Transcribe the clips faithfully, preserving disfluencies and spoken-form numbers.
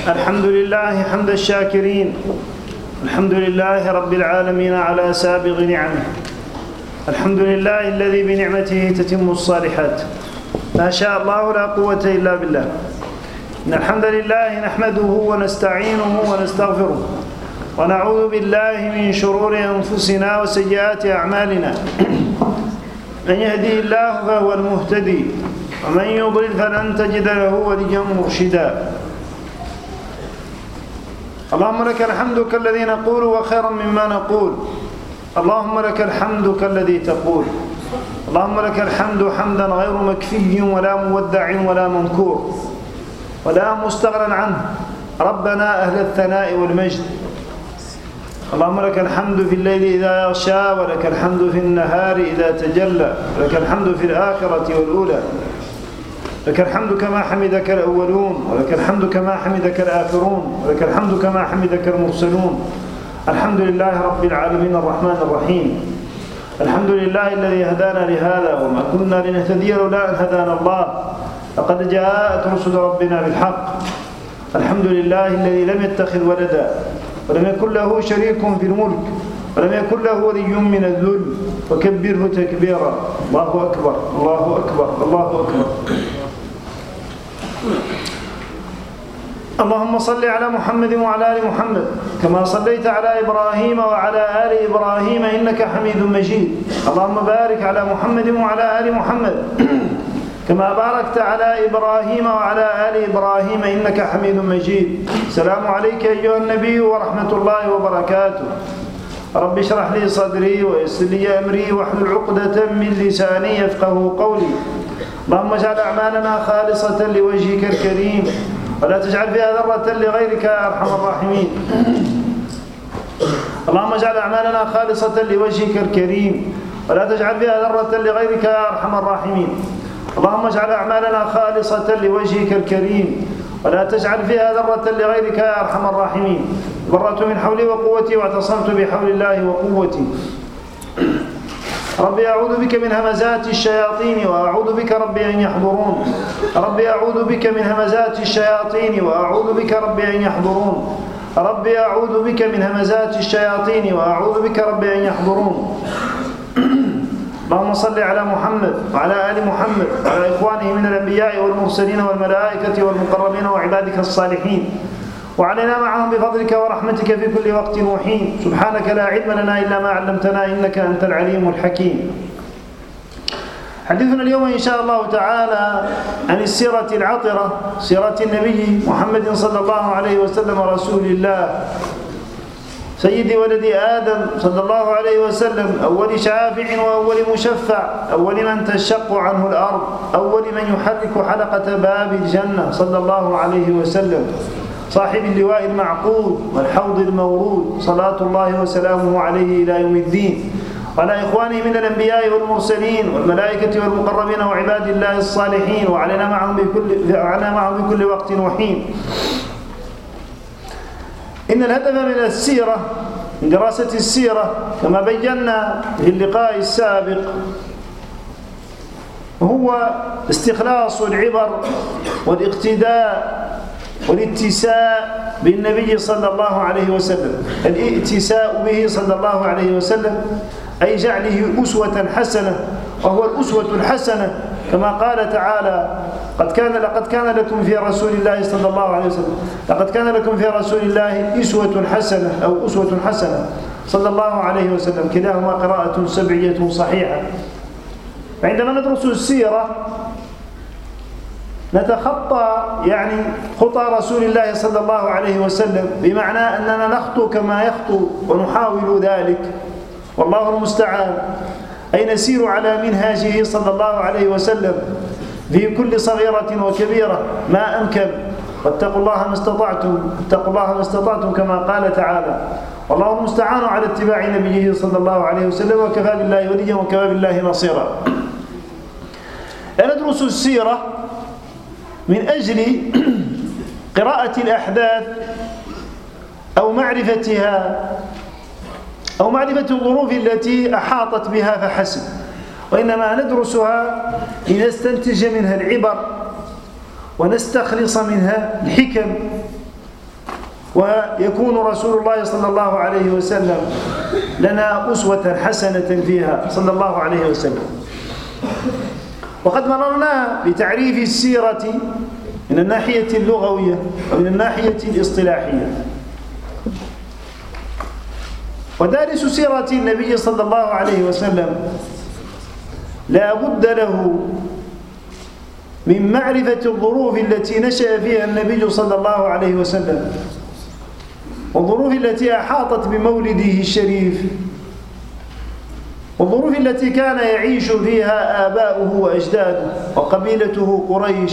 الحمد لله حمد الشاكرين، الحمد لله رب العالمين على سابغ نعمه، الحمد لله الذي بنعمته تتم الصالحات، ما شاء الله لا قوة إلا بالله. إن الحمد لله نحمده ونستعينه ونستغفره ونعوذ بالله من شرور أنفسنا وسيئات أعمالنا، من يهدي الله فهو المهتدي ومن يضلل فلن تجد له وليا مرشدا. اللهم لك الحمد كالذي نقول وخيرا مما نقول، اللهم لك الحمد كالذي تقول، اللهم لك الحمد حمدا غير مكفي ولا مودع ولا منكور ولا مستغنى عنه، ربنا أهل الثناء والمجد. اللهم لك الحمد في الليل إذا يغشى، ولك الحمد في النهار إذا تجلى، ولك الحمد في الآخرة والأولى، لك الحمد كما حمدك الأولون، ولك الحمد كما حمدك الآخرون، ولك الحمد كما حمدك المرسلون. الحمد لله رب العالمين الرحمن الرحيم، الحمد لله الذي هدانا لهذا وما كنا لنهتدي لولا أن هدانا الله، لقد جاءت رسل ربنا بالحق. الحمد لله الذي لم يتخذ ولدا ولم يكن له شريك في الملك ولم يكن له ولي من الذل، وكبره تكبيرا. الله أكبر الله أكبر الله أكبر. اللهم صل على محمد وعلى آل محمد كما صليت على إبراهيم وعلى آل إبراهيم إنك حميد مجيد. اللهم بارك على محمد وعلى آل محمد كما باركت على إبراهيم وعلى آل إبراهيم إنك حميد مجيد. السلام عليك أيها النبي ورحمة الله وبركاته. رب اشرح لي صدري ويسر لي أمري واحلل عقدة من لساني يفقه قولي. اللهم اجعل أعمالنا خالصة لوجهك الكريم ولا تجعل فيها ذرة لغيرك يا أرحم الراحمين. اللهم اجعل أعمالنا خالصة لوجهك الكريم ولا تجعل فيها ذرة لغيرك يا أرحم الراحمين. اللهم اجعل أعمالنا خالصة لوجهك الكريم ولا تجعل فيها ذرة لغيرك يا أرحم الراحمين. برأت من حولي وقوتي واعتصمت بحول الله وقوتي. ربي أعوذ بك من همزات الشياطين وأعوذ بك ربي أن يحضرون. ربي أعوذ بك من همزات الشياطين وأعوذ بك ربي أن يحضرون. ربي أعوذ بك من همزات الشياطين وأعوذ بك ربي أن يحضرون. اللهم صل على محمد وعلى آل محمد وعلى إخوانه من الأنبياء والمرسلين والملائكة والمقربين وعبادك الصالحين، وعلينا معهم بفضلك ورحمتك في كل وقت وحين. سبحانك لا علم لنا إلا ما علمتنا إنك أنت العليم الحكيم. حديثنا اليوم إن شاء الله تعالى عن السيرة العطرة، سيرة النبي محمد صلى الله عليه وسلم رسول الله، سيد ولد آدم صلى الله عليه وسلم، أول شافع وأول مشفع، أول من تشق عنه الأرض، أول من يحرك حلقة باب الجنة صلى الله عليه وسلم، صاحب اللواء المعقود والحوض المورود، صلاة الله وسلامه عليه إلى يوم الدين، وعلى إخوانه من الأنبياء والمرسلين والملائكة والمقربين وعباد الله الصالحين، وعلينا معهم بكل, وعلينا معهم بكل وقت وحين. إن الهدف من السيرة، من دراسة السيرة كما بينا في اللقاء السابق، هو استخلاص العبر والاقتداء والاتساء بالنبي صلى الله عليه وسلم. الاتساء به صلى الله عليه وسلم أي جعله أسوة حسنة، وهو الأسوة الحسنة كما قال تعالى: قد كان لقد كان لكم في رسول الله صلى الله عليه وسلم لقد كان لكم في رسول الله أسوة حسنة أو أسوة حسنة صلى الله عليه وسلم. كلاهما قراءة سبعية صحيحة. عندما ندرس السيرة نتخطى يعني خطى رسول الله صلى الله عليه وسلم، بمعنى أننا نخطو كما يخطو ونحاول ذلك، والله المستعان، أي نسير على منهاجه صلى الله عليه وسلم في كل صغيرة وكبيرة ما أمكن. واتقوا الله ما استطعتم، اتقوا الله ما استطعتم كما قال تعالى. والله المستعان على اتباع نبيه صلى الله عليه وسلم، وكفى بالله وليا وكفى بالله نصيرا. ندرس السيرة من أجل قراءة الأحداث أو معرفتها أو معرفة الظروف التي أحاطت بها فحسب، وإنما ندرسها لنستنتج منها العبر ونستخلص منها الحكم ويكون رسول الله صلى الله عليه وسلم لنا أسوة حسنة فيها صلى الله عليه وسلم. وقد مررنا بتعريف السيرة من الناحية اللغوية ومن الناحية الاصطلاحية. ودارس سيرة النبي صلى الله عليه وسلم لا بد له من معرفة الظروف التي نشأ فيها النبي صلى الله عليه وسلم، والظروف التي أحاطت بمولده الشريف، والظروف التي كان يعيش فيها آباؤه وأجداده وقبيلته قريش،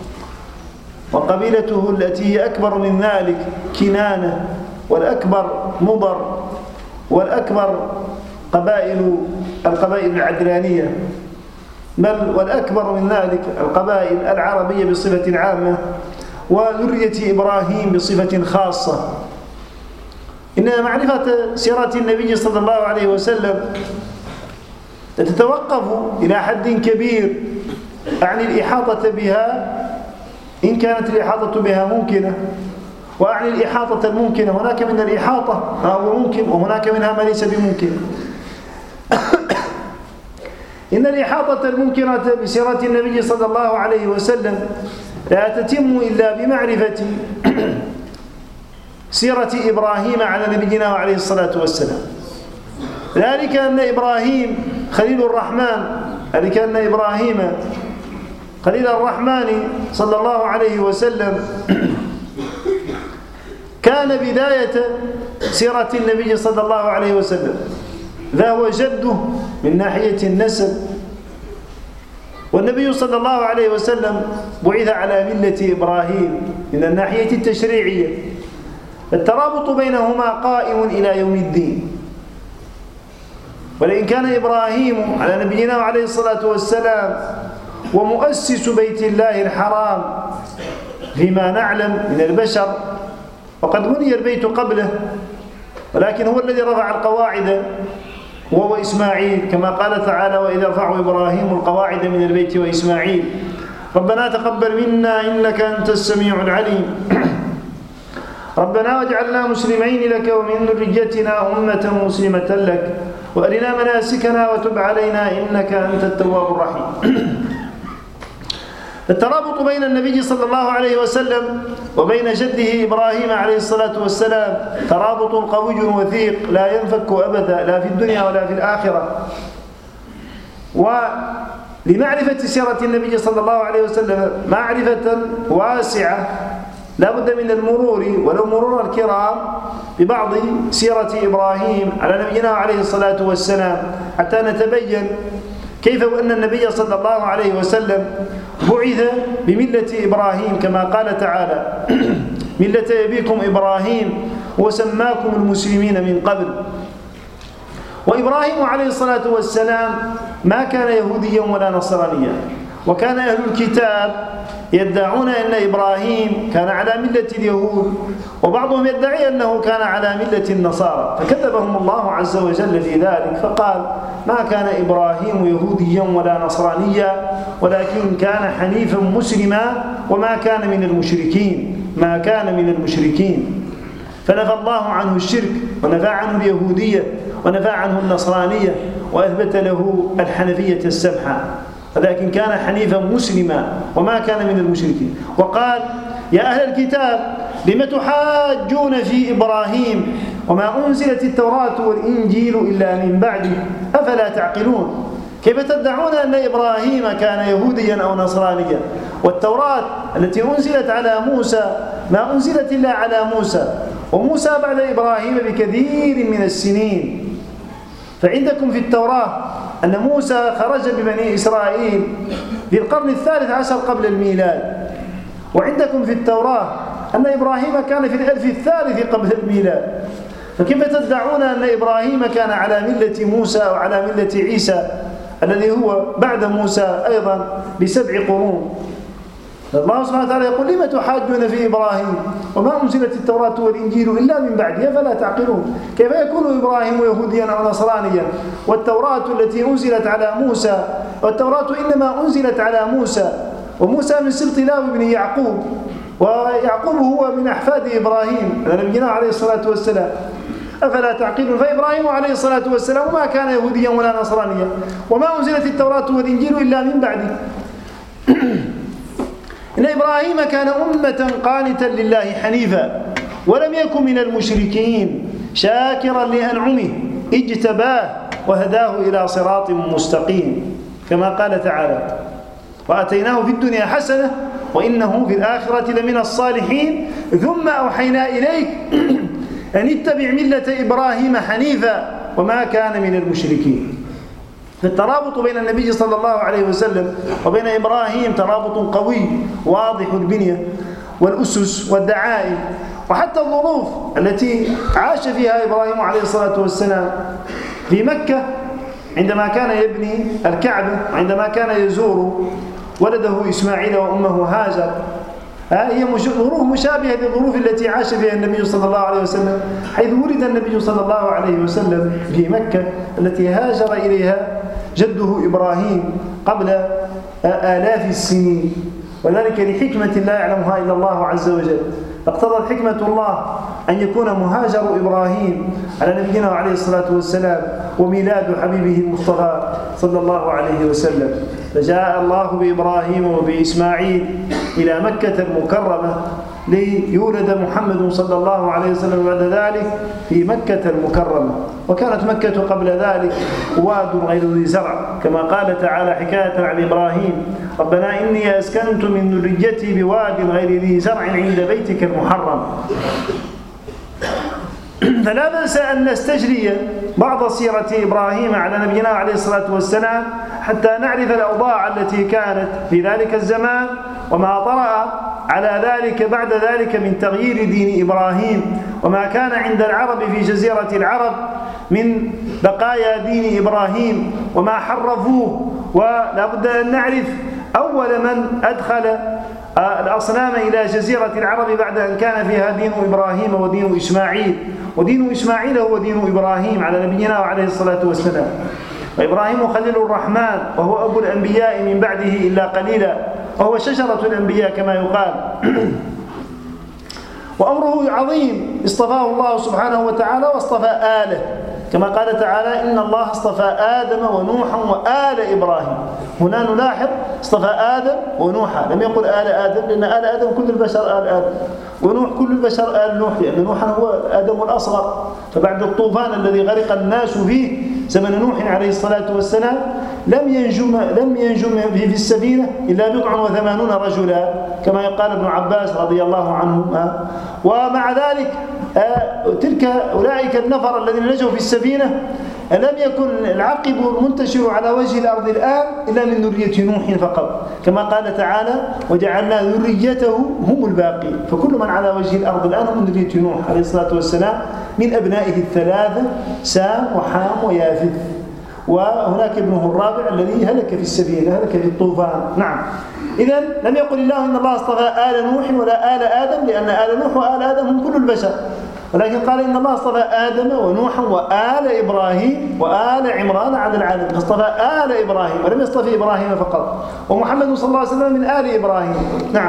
وقبيلته التي هي أكبر من ذلك كنانة، والأكبر مضر، والأكبر قبائل القبائل العدنانية، بل والأكبر من ذلك القبائل العربية بصفة عامة، وذرية إبراهيم بصفة خاصة. إن معرفة سيرة النبي صلى الله عليه وسلم تتوقف إلى حد كبير عن الإحاطة بها إن كانت الإحاطة بها ممكنة، وأعني الإحاطة الممكنة. هناك من الإحاطة ما هو ممكن، وهناك منها ما ليس بممكن. إن الإحاطة الممكنة بسيرة النبي صلى الله عليه وسلم لا تتم إلا بمعرفة سيرة إبراهيم على نبينا عليه الصلاة والسلام. ذلك أن إبراهيم خليل الرحمن ذلك أن إبراهيم خليل الرحمن صلى الله عليه وسلم كان بداية سيرة النبي صلى الله عليه وسلم، ذا هو جده من ناحية النسب. والنبي صلى الله عليه وسلم بعث على ملة إبراهيم من الناحية التشريعية، الترابط بينهما قائم إلى يوم الدين. ولئن كان إبراهيم على نبينا عليه الصلاة والسلام ومؤسس بيت الله الحرام فيما نعلم من البشر، وقد بني البيت قبله، ولكن هو الذي رفع القواعد وهو إسماعيل، كما قال تعالى: وإذا رفع إبراهيم القواعد من البيت وإسماعيل ربنا تقبل منا إنك أنت السميع العليم ربنا واجعلنا مسلمين لك ومن ذريتنا أمة مسلمة لك وأرنا مناسكنا وتب علينا إنك أنت التواب الرحيم. الترابط بين النبي صلى الله عليه وسلم وبين جده إبراهيم عليه الصلاة والسلام ترابط قوي وثيق لا ينفك أبدا، لا في الدنيا ولا في الآخرة. ولمعرفة سيرة النبي صلى الله عليه وسلم معرفة واسعة لا بد من المرور ولو مرور الكرام ببعض سيرة إبراهيم على نبينا عليه الصلاة والسلام، حتى نتبين كيف وأن النبي صلى الله عليه وسلم بعث بملة إبراهيم، كما قال تعالى: ملة أبيكم إبراهيم وسماكم المسلمين من قبل. وإبراهيم عليه الصلاة والسلام ما كان يهوديا ولا نصرانيا، وكان أهل الكتاب يدعون أن إبراهيم كان على ملة اليهود، وبعضهم يدعي أنه كان على ملة النصارى، فكذبهم الله عز وجل في ذلك فقال: ما كان إبراهيم يهوديا ولا نصرانيا ولكن كان حنيفا مسلما وما كان من المشركين ما كان من المشركين. فنفى الله عنه الشرك ونفى عنه اليهودية ونفى عنه النصرانية وأثبت له الحنفية السمحة، ولكن كان حنيفا مسلما وما كان من المشركين. وقال: يا أهل الكتاب لم تحاجون في إبراهيم وما أنزلت التوراة والإنجيل إلا من بعده أفلا تعقلون. كيف تدعون أن إبراهيم كان يهوديا أو نصرانيا والتوراة التي أنزلت على موسى ما أنزلت إلا على موسى، وموسى بعد إبراهيم بكثير من السنين. فعندكم في التوراة أن موسى خرج ببني إسرائيل في القرن الثالث عشر قبل الميلاد، وعندكم في التوراة أن إبراهيم كان في الألف الثالث قبل الميلاد. فكيف تدعون أن إبراهيم كان على ملة موسى أو على ملة عيسى الذي هو بعد موسى أيضا بسبع قرون؟ الله سبحانه وتعالى يقول: لما تحاجون في إبراهيم وما أنزلت التوراة والإنجيل إلا من بعده فلا تعقلون. كيف يكون إبراهيم يهوديا أو نصرانيا والتوراة التي أنزلت على موسى، والتوراة إنما أنزلت على موسى، وموسى من سبط لاوي بن يعقوب، ويعقوب هو من أحفاد إبراهيم على نبينا عليه الصلاة والسلام. أفلا تعقلون؟ فإبراهيم عليه الصلاة والسلام ما كان يهوديا ولا نصرانيا، وما أنزلت التوراة والإنجيل إلا من بعده. إن إبراهيم كان أمة قانتا لله حنيفا ولم يكن من المشركين شاكرا لأنعمه اجتباه وهداه إلى صراط مستقيم، كما قال تعالى: وآتيناه في الدنيا حسنة وإنه في الآخرة لمن الصالحين ثم أوحينا إليك أن اتبع ملة إبراهيم حنيفا وما كان من المشركين. فالترابط بين النبي صلى الله عليه وسلم وبين إبراهيم ترابط قوي واضح البنية والأسس والدعائم، وحتى الظروف التي عاش فيها إبراهيم عليه الصلاة والسلام في مكة عندما كان يبني الكعبة، عندما كان يزور ولده إسماعيل وأمه هاجر، هي ظروف مشابهة للظروف التي عاش فيها النبي صلى الله عليه وسلم، حيث ولد النبي صلى الله عليه وسلم في مكة التي هاجر إليها جده إبراهيم قبل آلاف السنين، وذلك لحكمة لا يعلمها إلا الله عز وجل. فاقتضت حكمة الله أن يكون مهاجر إبراهيم على نبينا عليه الصلاة والسلام وميلاد حبيبه المصطفى صلى الله عليه وسلم. فجاء الله بإبراهيم وبإسماعيل إلى مكة المكرمة ليولد محمد صلى الله عليه وسلم بعد ذلك في مكة المكرمة. وكانت مكة قبل ذلك واد غير ذي زرع، كما قال تعالى حكاية عن إبراهيم: ربنا إني أسكنت من ذريتي بواد غير ذي زرع عند بيتك المحرم. فلا بأس أن نستجري بعض سيرة إبراهيم على نبينا عليه الصلاة والسلام حتى نعرف الأوضاع التي كانت في ذلك الزمان وما طرأ على ذلك بعد ذلك من تغيير دين إبراهيم، وما كان عند العرب في جزيرة العرب من بقايا دين إبراهيم وما حرفوه. ولا بد أن نعرف أول من أدخل الأصنام إلى جزيرة العرب بعد أن كان فيها دين إبراهيم ودين إسماعيل، ودين إسماعيل هو دين إبراهيم على نبينا عليه الصلاة والسلام. وإبراهيم خليل الرحمن وهو أبو الأنبياء من بعده إلا قليلا، وهو شجرة الأنبياء كما يقال. وأمره عظيم، اصطفاه الله سبحانه وتعالى واصطفى آله، كما قال تعالى: إن الله اصطفى آدم ونوحا وآل إبراهيم. هنا نلاحظ اصطفى آدم ونوحا، لم يقل آل آدم، لأن آل آدم كل البشر آل آدم، ونوح كل البشر آل نوح، لأن نوحا هو آدم الأصغر. فبعد الطوفان الذي غرق الناس فيه زمن نوح عليه الصلاة والسلام لم ينجم لم ينجم في السفينة إلا بضع وثمانون رجلا، كما يقال ابن عباس رضي الله عنهما. ومع ذلك تلك أولئك النفر الذين نجوا في السفينة لم يكن العقب المنتشر على وجه الأرض الآن إلا من ذرية نوح فقط، كما قال تعالى: وجعلنا ذريته هم الباقين. فكل من على وجه الأرض الآن هم من ذرية نوح عليه الصلاة والسلام من أبنائه الثلاثة سام وحام ويافث، وهناك ابنه الرابع الذي هلك في السفينة، هلك في الطوفان. نعم، إذن لم يقل الله إن الله اصطفى آل نوح ولا آل آدم، لأن آل نوح وآل آدم هم كل البشر، ولكن قال إن الله اصطفى آدم ونوحا وآل إبراهيم وآل عمران على العالم، فاصطفى آل إبراهيم ولم يصطفى إبراهيم فقط، ومحمد صلى الله عليه وسلم من آل إبراهيم. نعم.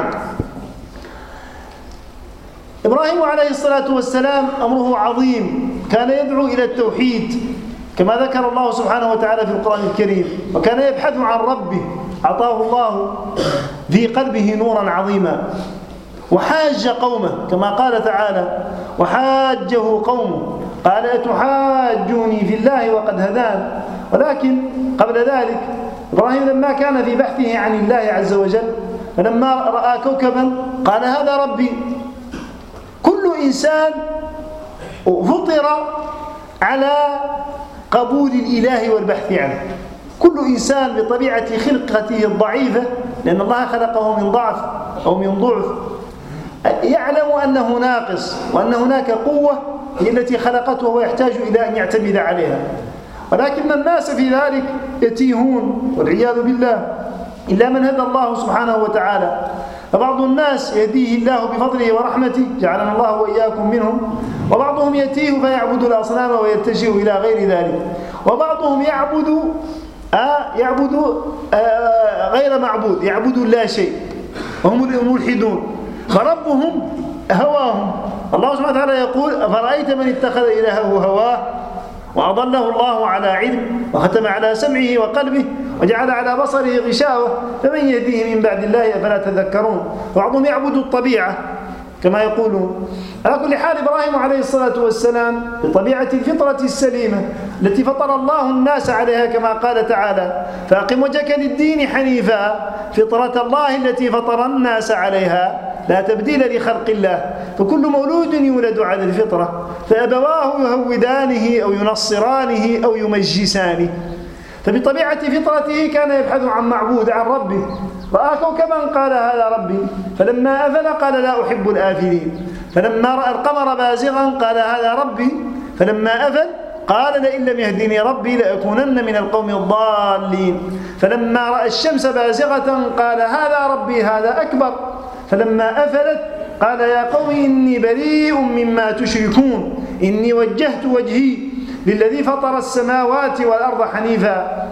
إبراهيم عليه الصلاة والسلام أمره عظيم، كان يدعو إلى التوحيد كما ذكر الله سبحانه وتعالى في القرآن الكريم، وكان يبحث عن ربه، أعطاه الله في قلبه نورا عظيما. وحاج قومه كما قال تعالى: وحاجه قومه قال أتحاجوني في الله وقد هدان. ولكن قبل ذلك إبراهيم لما كان في بحثه عن الله عز وجل، فلما رأى كوكبا قال: هذا ربي. كل إنسان فطر على قبول الإله والبحث عنه، كل إنسان بطبيعة خلقته الضعيفة، لأن الله خلقه من ضعف أو من ضعف، يعلم أنه ناقص وأن هناك قوة هي التي خلقته ويحتاج إلى أن يعتمد عليها. ولكن الناس في ذلك يتيهون والعياذ بالله، إلا من هدى الله سبحانه وتعالى. فبعض الناس يهديه الله بفضله ورحمته، جعلنا الله وإياكم منهم، وبعضهم يتيه فيعبد الأصنام ويتجه إلى غير ذلك، وبعضهم يعبد آه يعبد آه غير معبود، يعبد لا شيء، وهم الملحدون. فربهم هواهم. الله سبحانه وتعالى يقول: أفرأيت من اتخذ إلهه هواه وأضله الله على علم وختم على سمعه وقلبه وجعل على بصره غشاوة فمن يهديه من بعد الله أفلا تذكرون. بعضهم يعبد الطبيعة كما يقولون. على كل حال، إبراهيم عليه الصلاة والسلام بطبيعة الفطرة السليمة التي فطر الله الناس عليها كما قال تعالى: فأقم وجهك للدين حنيفا فطرة الله التي فطر الناس عليها لا تبديل لخلق الله. فكل مولود يولد على الفطرة، فأبواه يهودانه أو ينصرانه أو يمجسانه. فبطبيعة فطرته كان يبحث عن معبود، عن ربه. رأى كوكبا قال: هذا ربي. فلما أفل قال: لا أحب الآفلين. فلما رأى القمر بازغا قال: هذا ربي. فلما أفل قال: لئن لم يهدني ربي لأكونن من القوم الضالين. فلما رأى الشمس بازغة قال: هذا ربي، هذا أكبر. فلما أفلت قال: يا قوم إني بريء مما تشركون إني وجهت وجهي للذي فطر السماوات والأرض حنيفا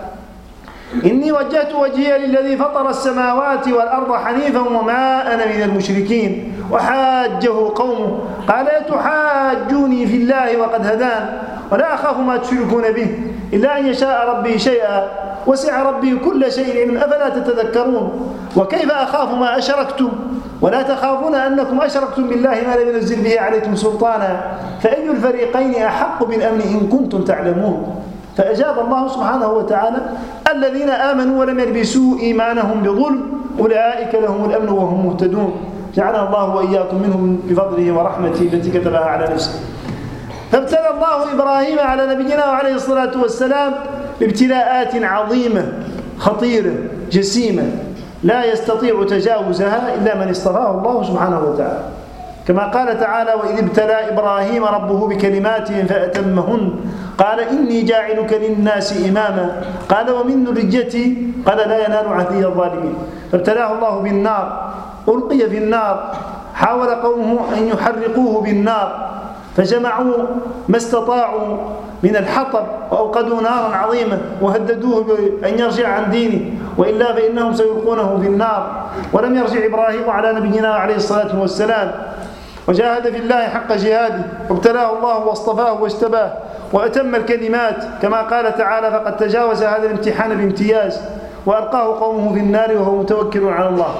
إني وجهت وجهي للذي فطر السماوات والأرض حنيفا وما أنا من المشركين. وحاجه قومه قال: تحاجوني في الله وقد هدان ولا أخاف ما تشركون به إلا أن يشاء ربي شيئا وسع ربي كل شيء علما أفلا تتذكرون. وكيف أخاف ما أشركتم ولا تخافون أنكم أشركتم بالله ما لم ينزل به عليكم سلطانا فأي الفريقين أحق بالأمن إن كنتم تعلمون. فأجاب الله سبحانه وتعالى: الذين آمنوا ولم يلبسوا إيمانهم بظلم أولئك لهم الأمن وهم مهتدون. جعلنا الله وإياكم منهم بفضله ورحمته التي كتبها على نفسه. فابتلى الله إبراهيم على نبينا وعليه الصلاة والسلام بابتلاءات عظيمة خطيرة جسيمة لا يستطيع تجاوزها إلا من اصطفاه الله سبحانه وتعالى، كما قال تعالى: وإذ ابتلى إبراهيم ربه بكلمات فأتمهن قال إني جاعلك للناس إماما قال ومن ذريتي قال لا ينال عهدي الظالمين. فابتلاه الله بالنار، ألقي في النار، حاول قومه أن يحرقوه بالنار، فجمعوا ما استطاعوا من الحطب وأوقدوا نارا عظيمة وهددوه بأن يرجع عن دينه وإلا فإنهم سيلقونه في النار. ولم يرجع إبراهيم على نبينا عليه الصلاة والسلام وجاهد في الله حق جهاده، وابتلاه الله واصطفاه واجتباه وأتم الكلمات كما قال تعالى: فقد تجاوز هذا الامتحان بامتياز وألقاه قومه في النار وهو متوكل على الله.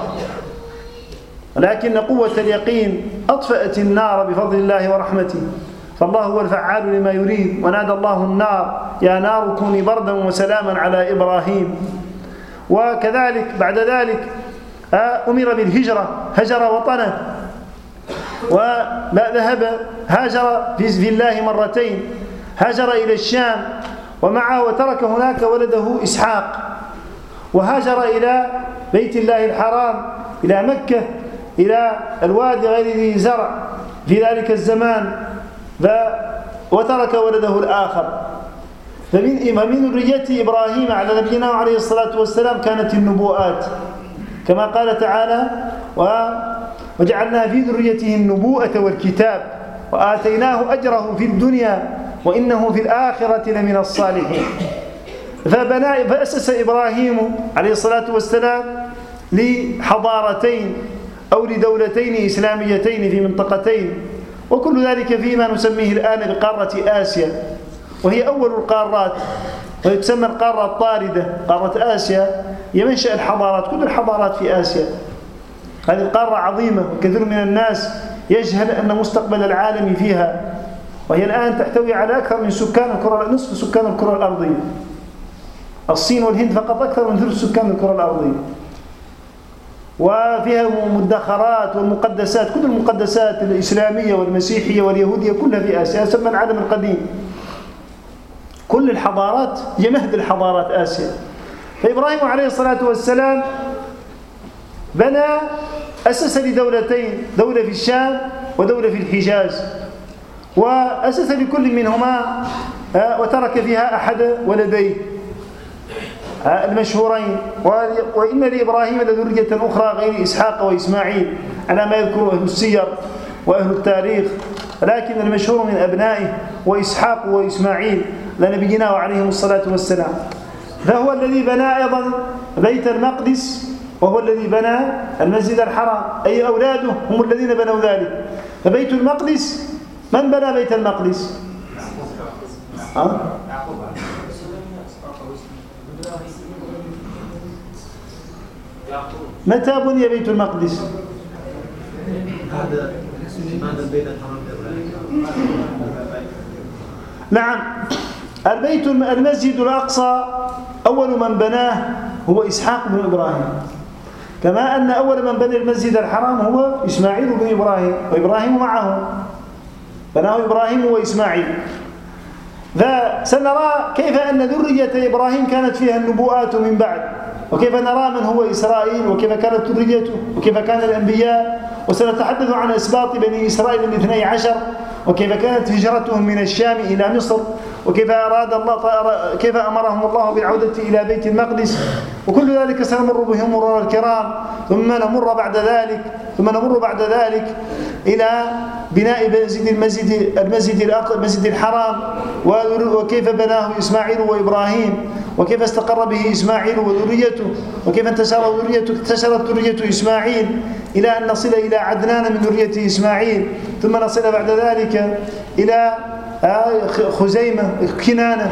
ولكن قوة اليقين أطفأت النار بفضل الله ورحمته، فالله هو الفعال لما يريد. ونادى الله النار: يا نار كوني بردا وسلاما على إبراهيم. وكذلك بعد ذلك أمر بالهجرة، هجر وطنه وذهب هاجر في الله مرتين، هاجر إلى الشام ومعه وترك هناك ولده إسحاق، وهاجر إلى بيت الله الحرام إلى مكة إلى الوادي غير ذي زرع في ذلك الزمان، وترك ولده الآخر. فمن ذرية إبراهيم على نبينا عليه الصلاة والسلام كانت النبوءات كما قال تعالى: وجعلنا في ذريته النبوءة والكتاب وآتيناه أجره في الدنيا وإنه في الآخرة لمن الصالحين. فبنى فأسس إبراهيم عليه الصلاة والسلام لحضارتين أو لدولتين إسلاميتين في منطقتين، وكل ذلك فيما نسميه الآن بقارة آسيا، وهي أول القارات، وتسمى القارة الطاردة. قارة آسيا هي منشأ الحضارات، كل الحضارات في آسيا. هذه القارة عظيمة وكثير من الناس يجهل أن مستقبل العالم فيها، وهي الآن تحتوي على أكثر من سكان الكرة، نصف سكان الكرة الأرضية. الصين والهند فقط أكثر من ثلث سكان الكرة الأرضية، وفيها مدخرات والمقدسات، كل المقدسات الإسلامية والمسيحية واليهودية كلها في آسيا، يسمى العالم القديم. كل الحضارات هي مهد الحضارات آسيا. فإبراهيم عليه الصلاة والسلام بنى أسس لدولتين، دولة في الشام ودولة في الحجاز، وأسس لكل منهما وترك فيها أحد ولديه المشهورين. وإن لإبراهيم لذرية أخرى غير إسحاق وإسماعيل على ما يذكر أهل السير وأهل التاريخ، ولكن المشهور من أبنائه وإسحاق وإسماعيل لنبينا وعليهم الصلاة والسلام. فهو الذي بنى أيضا بيت المقدس وهو الذي بنى المسجد الحرام، أي أولاده هم الذين بنوا ذلك. فبيت المقدس، من بنى بيت المقدس؟ أه؟ متى بني بيت المقدس؟ نعم، البيت المسجد الأقصى أول من بناه هو إسحاق بن إبراهيم، كما أن أول من بنى المسجد الحرام هو إسماعيل بن إبراهيم، وإبراهيم معه، بناه إبراهيم وإسماعيل. فسنرى كيف أن ذرية إبراهيم كانت فيها النبوءات من بعد، وكيف نرى من هو إسرائيل، وكيف كانت ذريته، وكيف كان الأنبياء. وسنتحدث عن أسباط بني إسرائيل الاثني عشر، وكيف كانت هجرتهم من الشام إلى مصر، وكيف أراد الله كيف أمرهم الله بالعودة إلى بيت المقدس. وكل ذلك سنمر به مرور الكرام. ثم نمر بعد ذلك ثم نمر بعد ذلك إلى بناء المسجد المسجد المسجد الحرام، وكيف بناه إسماعيل وإبراهيم، وكيف استقر به إسماعيل وذريته، وكيف انتشر ذريته انتشرت ذرية إسماعيل إلى أن نصل إلى عدنان من ذرية إسماعيل، ثم نصل بعد ذلك إلى خزيمة كنانة،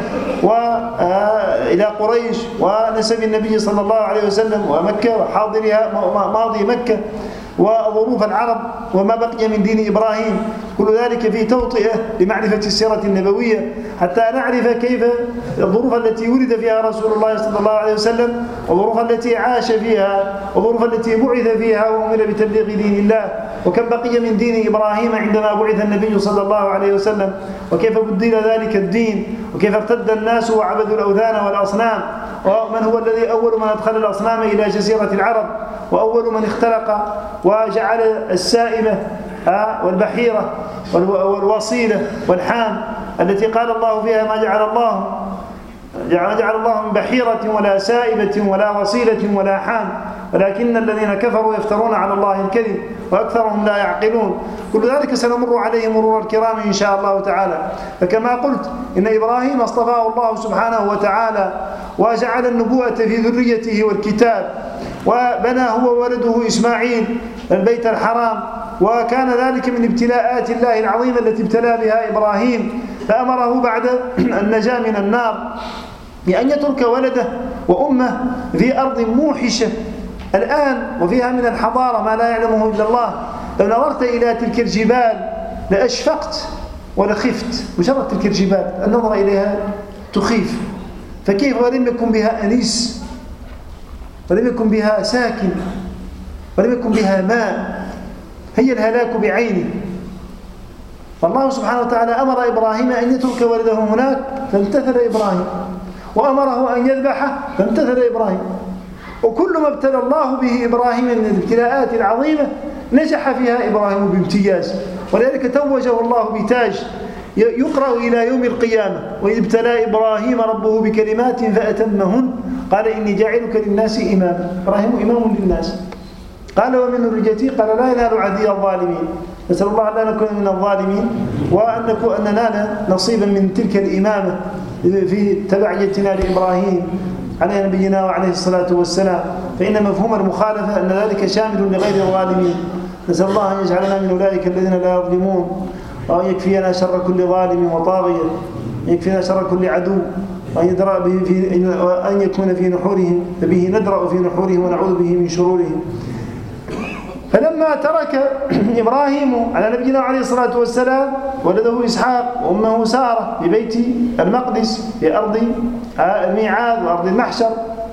وإلى قريش ونسب النبي صلى الله عليه وسلم ومكة وحاضرها ماضي مكة وظروف العرب وما بقي من دين إبراهيم. كل ذلك في توطئة لمعرفة السيرة النبوية، حتى نعرف كيف الظروف التي ولد فيها رسول الله صلى الله عليه وسلم، والظروف التي عاش فيها، والظروف التي بعث فيها وأمر بتبليغ دين الله، وكم بقي من دين إبراهيم عندما بعث النبي صلى الله عليه وسلم، وكيف بدل ذلك الدين، وكيف ارتد الناس وعبدوا الأوثان والأصنام، ومن هو الذي أول من أدخل الأصنام إلى جزيرة العرب، وأول من اختلق وجعل السائمة والبحيرة والوصيلة والحام التي قال الله فيها ما جعل الله جعل الله من بحيرة ولا سائبة ولا وصيلة ولا حام، ولكن الذين كفروا يفترون على الله الكذب وأكثرهم لا يعقلون. كل ذلك سنمر عليه مرور الكرام إن شاء الله تعالى. فكما قلت إن إبراهيم اصطفاه الله سبحانه وتعالى وجعل النبوءة في ذريته والكتاب، وبنى هو وولده إسماعيل البيت الحرام، وكان ذلك من ابتلاءات الله العظيمة التي ابتلى بها إبراهيم، فأمره بعد النجاة من النار بأن يترك ولده وأمه في أرض موحشة الآن وفيها من الحضارة ما لا يعلمه إلا الله. لو نظرت إلى تلك الجبال لأشفقت ولخفت، مجرد تلك الجبال النظر إليها تخيف، فكيف ولم يكن بها أنيس، ولم يكن بها ساكن، ولم يكن بها ماء، هي الهلاك بعينه. فالله سبحانه وتعالى أمر إبراهيم أن يترك ولده هناك فامتثل إبراهيم، وأمره أن يذبحه فامتثل إبراهيم. وكل ما ابتلى الله به إبراهيم من الابتلاءات العظيمة نجح فيها إبراهيم بامتياز، ولذلك توجه الله بتاج يقرأ إلى يوم القيامة: وإذ ابتلى إبراهيم ربه بكلمات فأتمهن قال إني جاعلك للناس إماما. إبراهيم إمام للناس. قال ومن ذريتي قال لا ينال عهدي الظالمين. نسأل الله أن لا نكون من الظالمين، وأن نكون أن ننال نصيبا من تلك الإمامة في تبعيتنا لإبراهيم عليه نبينا وعليه الصلاة والسلام. فإن مفهوم المخالفة أن ذلك شامل لغير الظالمين. نسأل الله أن يجعلنا من أولئك الذين لا يظلمون، وأن يكفينا شر كل ظالم وطاغية، يكفينا شر كل عدو، وأن يدرأ به في وأن يكون في نحورهم فبه ندرأ في نحورهم ونعوذ به من شرورهم. فلما ترك إبراهيم على نبينا عليه الصلاة والسلام ولده إسحاق وأمه سارة في بيت المقدس في أرض الميعاد وأرض المحشر،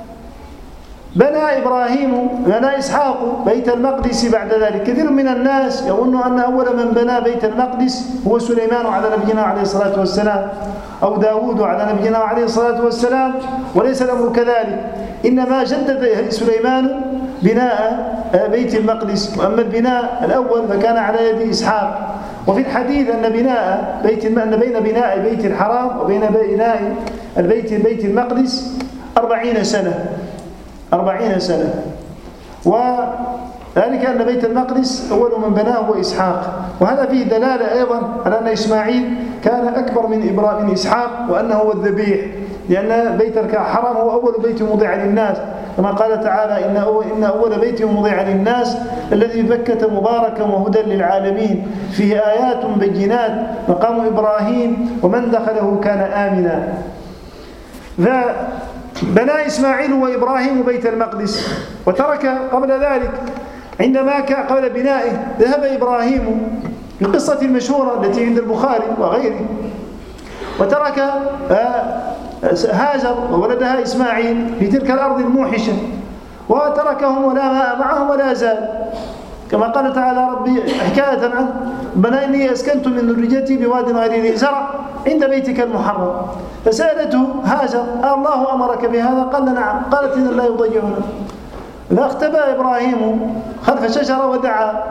بنى إبراهيم بنى إسحاق بيت المقدس بعد ذلك. كثير من الناس يظن أن أول من بنى بيت المقدس هو سليمان على نبينا عليه الصلاة والسلام أو داود على نبينا عليه الصلاة والسلام، وليس الأمر كذلك. إنما جدد سليمان بناء بيت المقدس، وأما البناء الأول فكان على يد إسحاق. وفي الحديث أن بناء بيت أن بين بناء بيت الحرام وبين بناء البيت بيت المقدس أربعين سنة أربعين سنة وذلك أن بيت المقدس أول من بناه هو إسحاق. وهذا فيه دلالة أيضا على أن إسماعيل كان أكبر من إبراهيم من إسحاق، وأنه هو الذبيح، لأن بيت الحرام هو أول بيت وضع للناس، كما قال تعالى إن أول, إن أول بيت وضع للناس الذي ببكة مباركا وهدى للعالمين فيه آيات بينات مقام إبراهيم ومن دخله كان آمنا. فبنى إسماعيل وإبراهيم بيت المقدس، وترك قبل ذلك عندما كان قبل بنائه ذهب إبراهيم القصة المشهورة التي عند البخاري وغيره، وترك هاجر وولدها إسماعيل في تلك الأرض الموحشة، وتركهم ولا ماء معهم ولا زال، كما قال تعالى ربي حكاية عنه ربنا إني أسكنت من ذريتي بواد غير ذي زرع عند بيتك المحرم. فسألته هاجر الله أمرك بهذا؟ قال نعم. قالت إن الله يضيعنا. فاختبى إبراهيم خلف شجرة ودعا،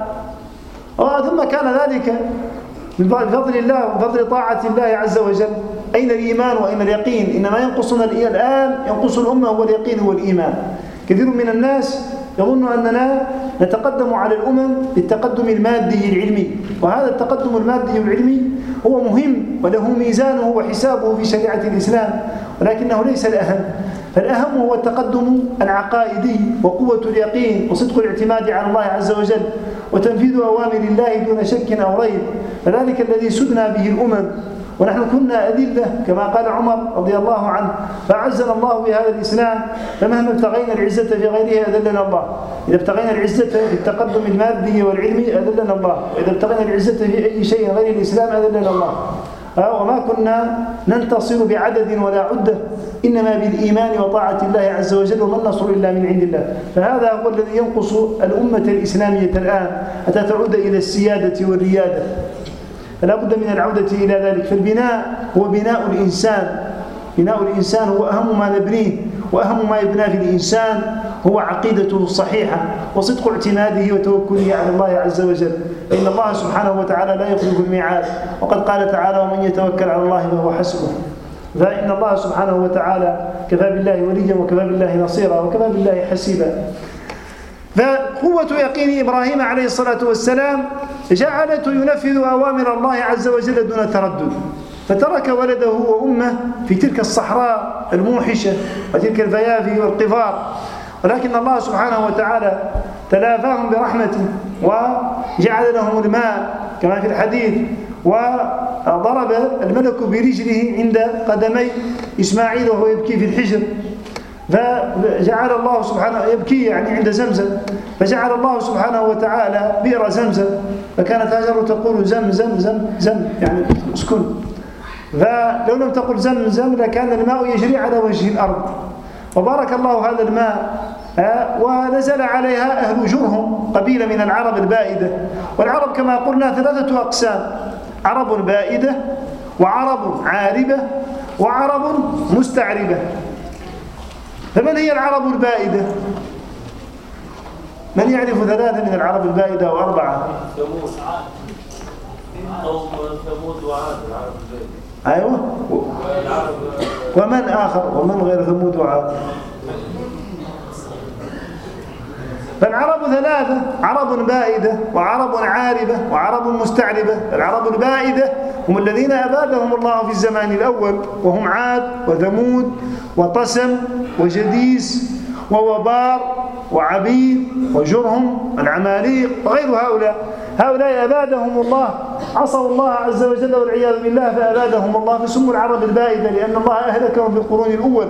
ثم كان ذلك بفضل الله وبفضل طاعة الله عز وجل. أين الإيمان وأين اليقين؟ إنما ينقصنا الآن ينقص الأمة هو اليقين والإيمان. كثير من الناس يظن أننا نتقدم على الأمم بالتقدم المادي العلمي، وهذا التقدم المادي العلمي هو مهم وله ميزانه وحسابه في شريعة الإسلام، ولكنه ليس الأهم. فالأهم هو التقدم العقائدي وقوة اليقين وصدق الاعتماد على الله عز وجل وتنفيذ أوامر الله دون شك أو ريب. فذلك الذي سدنا به الأمم، ونحن كنا أذلة كما قال عمر رضي الله عنه، فأعزنا الله بهذا الإسلام، فمهما ابتغينا العزة في غيره أذلنا الله. إذا ابتغينا العزة في التقدم المادي والعلمي أذلنا الله، وإذا ابتغينا العزة في أي شيء غير الإسلام أذلنا الله. وما كنا ننتصر بعدد ولا عدة، إنما بالإيمان وطاعة الله عز وجل، وما النصر إلا من عند الله. فهذا هو الذي ينقص الأمة الإسلامية الآن حتى تعود إلى السيادة والريادة، فلا بد من العودة إلى ذلك. فالبناء هو بناء الإنسان، بناء الإنسان هو أهم ما نبنيه، وأهم ما يبنى في الإنسان هو عقيدته الصحيحة وصدق اعتماده وتوكله على الله عز وجل، فإن الله سبحانه وتعالى لا يخلف الميعاد، وقد قال تعالى ومن يتوكل على الله فهو حسبه. فإن الله سبحانه وتعالى كفى بالله وليا وكفى بالله نصيرا وكفى بالله حسيبا. فقوة يقين إبراهيم عليه الصلاة والسلام جعلته ينفذ أوامر الله عز وجل دون تردد، فترك ولده وأمه في تلك الصحراء الموحشة وتلك الفيافي والقفار، ولكن الله سبحانه وتعالى تلافاهم برحمته وجعل لهم الماء كما في الحديث، وضرب الملك برجله عند قدمي إسماعيل وهو يبكي في الحجر، فجعل الله سبحانه يبكي يعني عند زمزم، فجعل الله سبحانه وتعالى بئر زمزم، فكانت هاجر تقول زم زم زم زم يعني اسكن، فلو لم تقل زم زم لكان الماء يجري على وجه الأرض. وبارك الله هذا الماء ونزل عليها أهل جرهم، قبيلة من العرب البائدة. والعرب كما قلنا ثلاثة أقسام: عرب بائدة، وعرب عاربة، وعرب مستعربة. فمن هي العرب البائدة؟ من يعرف ثلاثة من العرب البائدة وأربعة؟ ثمود ثمود وعاد العرب البائدة. أيوة. ومن آخر؟ ومن غير ثمود وعاد؟ فالعرب ثلاثة: عرب بائدة، وعرب عاربة، وعرب مستعربة. العرب البائدة هم الذين أبادهم الله في الزمان الأول، وهم عاد وثمود وطسم وجديس ووبار وعبيد وجرهم والعماليق وغير هؤلاء. هؤلاء أبادهم الله، عصوا الله عز وجل والعياذ بالله فأبادهم الله، فسموا العرب البائدة لأن الله أهلكهم في القرون الأول.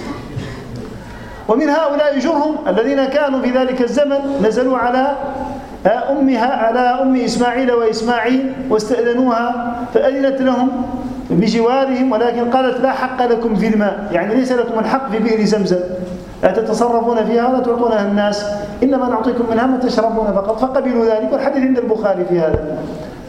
ومن هؤلاء جرهم الذين كانوا في ذلك الزمن نزلوا على أمها على أم إسماعيل وإسماعيل واستأذنوها فأذنت لهم بجوارهم، ولكن قالت لا حق لكم في الماء، يعني ليس لكم الحق في بئر زمزم، لا تتصرفون فيها ولا تعطونها الناس، إنما نعطيكم منها ما تشربون فقط. فقبلوا ذلك، والحديث عند البخاري في هذا.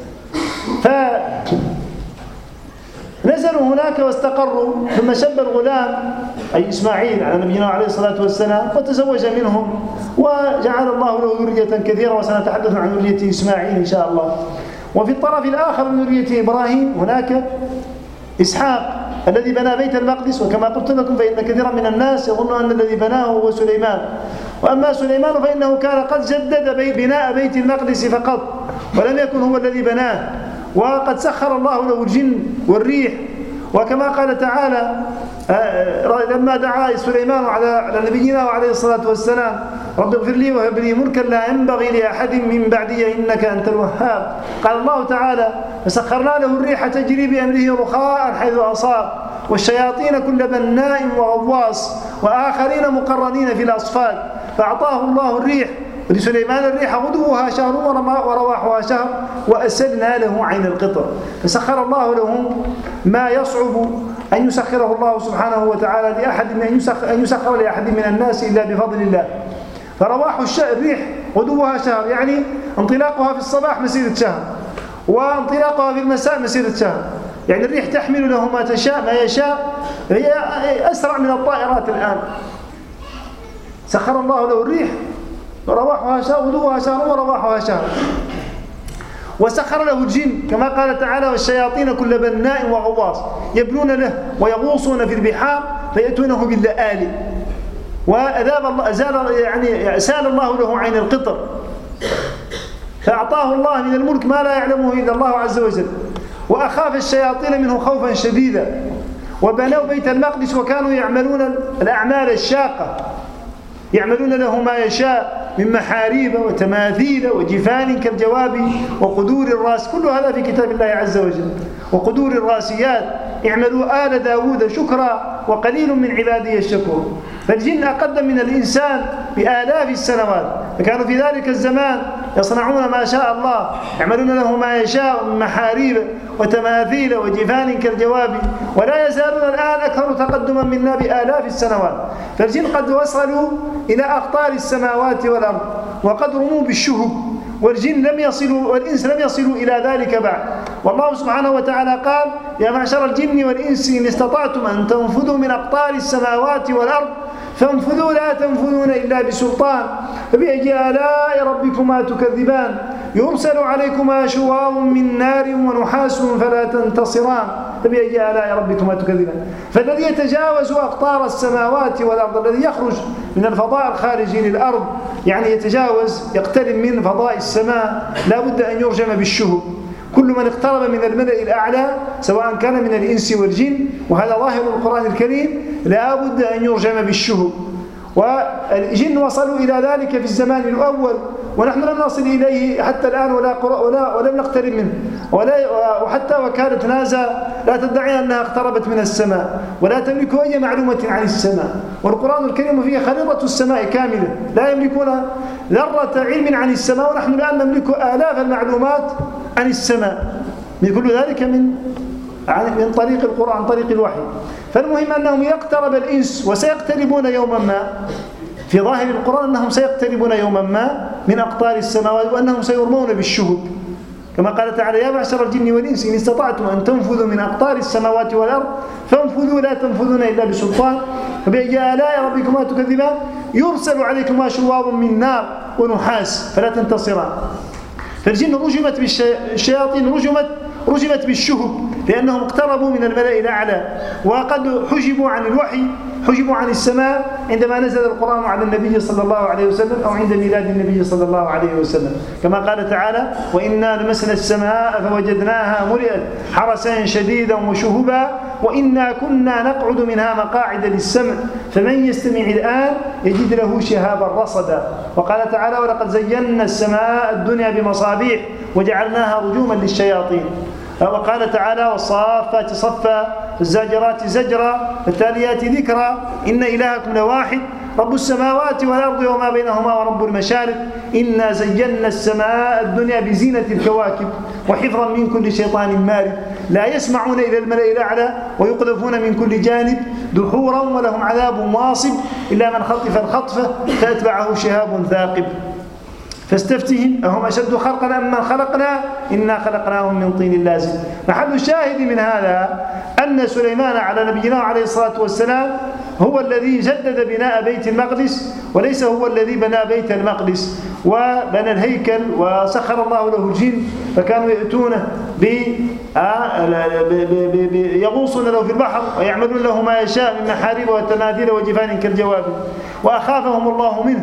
فنزلوا هناك واستقروا، ثم شب الغلام أي إسماعيل على نبينا عليه الصلاة والسلام وتزوج منهم، وجعل الله له ذرية كثيرة، وسنتحدث عن ذرية إسماعيل إن شاء الله. وفي الطرف الآخر من ذرية إبراهيم هناك إسحاق الذي بنى بيت المقدس، وكما قلت لكم فإن كثيرا من الناس يظن أن الذي بناه هو سليمان، وأما سليمان فإنه كان قد جدد بناء بيت المقدس فقط، ولم يكن هو الذي بناه، وقد سخر الله له الجن والريح، وكما قال تعالى لما دعا سليمان على نبينا وعليه الصلاة والسلام رب اغفر لي وهب لي ملكا لا ينبغي لأحد من بعدي إنك أنت الوهاب. قال الله تعالى فسخرنا له الريح تجري بأمره رخاء حيث أصاب والشياطين كل بناء وغواص وآخرين مقرنين في الأصفاد فأعطاه الله الريح ولسليمان الريح غدوها شهر ورواحها شهر وأسلنا له عين القطر. فسخر الله له ما يصعب أن يسخره الله سبحانه وتعالى لأحد أن يسخر لأحد من الناس إلا بفضل الله. فرواح الريح غدوها شهر يعني انطلاقها في الصباح مسيرة شهر وانطلاقها في المساء مسيرة شهر، يعني الريح تحمل له ما تشاء ما يشاء، هي أسرع من الطائرات الآن. سخر الله له الريح رواحها شهر غدوها شهر ورواحها شهر. وسخر له الجن كما قال تعالى والشياطين كل بناء وغواص يبنون له ويغوصون في البحار فيأتونه باللآلئ. وأذاب الله أزال يعني سال الله له عين القطر فأعطاه الله من الملك ما لا يعلمه إلا الله عز وجل. وأخاف الشياطين منه خوفا شديدا وبنوا بيت المقدس وكانوا يعملون الأعمال الشاقة، يعملون له ما يشاء من محاريب وتماثيل وجفان كالجواب وقدور الراس، كل هذا في كتاب الله عز وجل. وقدور الراسيات اعملوا آل داود شكرا وقليل من عبادي الشكور. فالجن أقدم من الإنسان بآلاف السنوات، فكانوا في ذلك الزمان يصنعون ما شاء الله، يعملون له ما يشاء من محاريب وتماثيل وجفان كالجواب، ولا يزالون الآن أكثر تقدما منا بآلاف السنوات. فالجن قد وصلوا إلى أقطار السماوات والأرض وقد رموا بالشهب، والجن لم يصلوا والإنس لم يصلوا إلى ذلك بعد. والله سبحانه وتعالى قال يا معشر الجن والإنس إن استطعتم أن تنفذوا من أقطار السماوات والأرض فانفذوا لا تنفذون إلا بسلطان فبأي آلاء ربكما تكذبان يرسل عليكما شواظ من نار ونحاس فلا تنتصران فبأي آلاء ربكما تكذبان. فالذي يتجاوز أقطار السماوات والأرض الذي يخرج من الفضاء الخارجي للأرض يعني يتجاوز يقترب من فضاء السماء لا بد أن يرجم بالشهب. كل من اقترب من الملأ الأعلى سواء كان من الإنس والجن وهذا ظاهر القرآن الكريم لا بد أن يرجم بالشهب. والجن وصلوا إلى ذلك في الزمان الأول ونحن لم نصل إليه حتى الآن ولا ولا ولم نقترب منه ولا وحتى وكالة ناسا لا تدعي أنها اقتربت من السماء ولا تملك أي معلومة عن السماء. والقرآن الكريم فيه خريطة السماء كاملة لا يملكون ذرة علم عن السماء ونحن الآن نملك آلاف المعلومات عن السماء من كل ذلك من من طريق القرآن عن طريق الوحي. فالمهم أنهم يقترب الإنس وسيقتربون يوما ما في ظاهر القرآن أنهم سيقتربون يوما ما من أقطار السماوات وأنهم سيرمون بالشهب كما قال تعالى يا معشر الجن والإنس إن استطعتم أن تنفذوا من أقطار السماوات والأرض فانفذوا لا تنفذون إلا بسلطان فبأي آلاء ربكما تكذبان يرسل عليكما شواظ من نار ونحاس فلا تنتصران. فالجن رجمت بالشياطين رجمت رجمت بالشهب لأنهم اقتربوا من الملأ الأعلى وقد حجبوا عن الوحي حجبوا عن السماء عندما نزل القرآن على النبي صلى الله عليه وسلم أو عند ميلاد النبي صلى الله عليه وسلم كما قال تعالى وإنا لمسنا السماء فوجدناها ملئت حرسا شديدا وشهبا وإنا كنا نقعد منها مقاعد للسمع فمن يستمع الآن يجد له شهابا رصدا. وقال تعالى ولقد زينا السماء الدنيا بمصابيح وجعلناها رجوما للشياطين. وقال تعالى والصافات صفا الزاجرات زجرا فالتاليات ذكرا إن إلهكم لواحد رب السماوات والأرض وما بينهما ورب المشارق إنا زينا السماء الدنيا بزينة الكواكب وحفظا من كل شيطان مارد لا يسمعون إلى الملأ الأعلى ويقذفون من كل جانب دحورا ولهم عذاب واصب إلا من خطف الخطفة فأتبعه شهاب ثاقب. فاستفتهم أهم أشد خلقا أم من خلقنا إنا خلقناهم من طين لازم. محل الشاهد من هذا أن سليمان على نبينا عليه الصلاة والسلام هو الذي جدد بناء بيت المقدس وليس هو الذي بنى بيت المقدس وبنى الهيكل وسخر الله له الجن فكانوا يأتونه يغوصون له في البحر ويعملون له ما يشاء من محاريب وتماثيل وجفان كالجواب وأخافهم الله منه.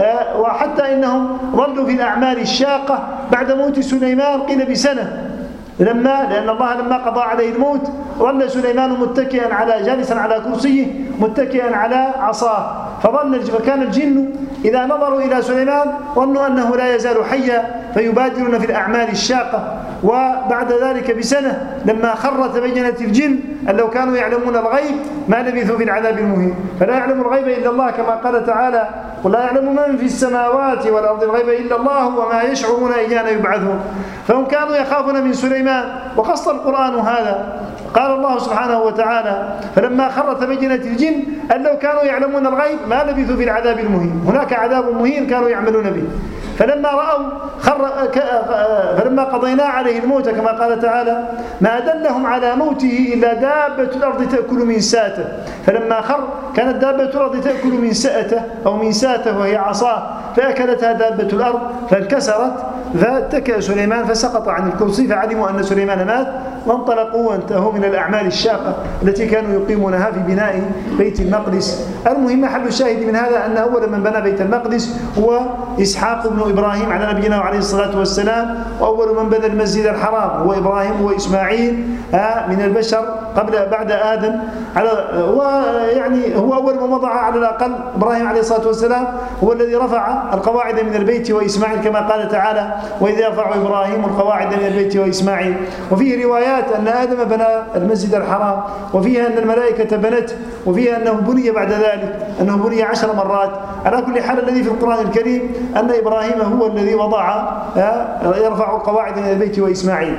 وحتى إنهم ظلوا في الأعمال الشاقة بعد موت سليمان قيل بسنة لما لأن الله لما قضى عليه الموت ظل سليمان متكئا على جالسا على كرسيه متكئا على عصاه، فظن فكان الجن إذا نظروا إلى سليمان ظنوا أنه لا يزال حيا فيبادرون في الأعمال الشاقة. وبعد ذلك بسنة لما خر تبينت الجن أن لو كانوا يعلمون الغيب ما لبثوا في العذاب المهين، فلا يعلم الغيب إلا الله كما قال تعالى: قل لا يعلم من في السماوات والأرض الغيب إلا الله وما يشعرون أيان يبعثون. فهم كانوا يخافون من سليمان، وقص القرآن هذا. قال الله سبحانه وتعالى: فلما خر تبينت الجن أن لو كانوا يعلمون الغيب ما لبثوا في العذاب المهين. هناك عذاب مهين كانوا يعملون به. فلما رأوا خر فلما قضينا عليه الموت كما قال تعالى: ما دلهم على موته إلا دابة الأرض تأكل من ساته. فلما خر كانت دابة الأرض تأكل من سأته أو من ساته وهي عصاه، فأكلتها دابة الأرض فانكسرت، فاتكأ سليمان فسقط عن الكرسي، فعلموا أن سليمان مات وانطلقوا وانتهوا من الأعمال الشاقة التي كانوا يقيمونها في بناء بيت المقدس. المهم محل الشاهد من هذا أن أول من بنى بيت المقدس هو إسحاق بن إبراهيم على نبينا عليه الصلاة والسلام، وأول من بنى المسجد الحرام هو إبراهيم وإسماعيل من البشر قبل بعد آدم، على ويعني هو أول من وضع على الأقل إبراهيم عليه الصلاة والسلام هو الذي رفع القواعد من البيت وإسماعيل كما قال تعالى: وإذ يرفع إبراهيم القواعد من البيت وإسماعيل. وفيه روايات أن آدم بنى المسجد الحرام، وفيها أن الملائكة بنته، وفيها أنه بني بعد ذلك أنه بني عشر مرات. على كل حال الذي في القرآن الكريم أن إبراهيم هو الذي وضع يرفع القواعد من البيت وإسماعيل.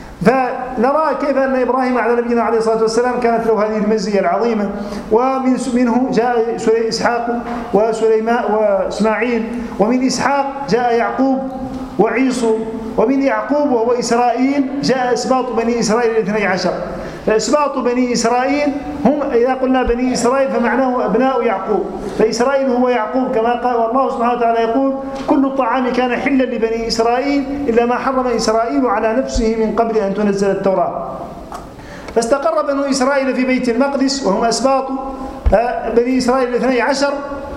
فنرى كيف أن إبراهيم على نبينا عليه الصلاة والسلام كانت له هذه المزية العظيمة. ومنه جاء إسحاق وسليمان وإسماعيل، ومن إسحاق جاء يعقوب وعيسو، ومن يعقوب وهو إسرائيل جاء أسباط بني إسرائيل الاثني عشر. فأسباط بني إسرائيل هم إذا قلنا بني إسرائيل فمعناه أبناء يعقوب، فإسرائيل هو يعقوب كما قال الله سبحانه وتعالى يقول: كل الطعام كان حلا لبني إسرائيل إلا ما حرم إسرائيل على نفسه من قبل أن تنزل التوراة. فاستقر بنو إسرائيل في بيت المقدس وهم أسباط بني إسرائيل الاثني عشر،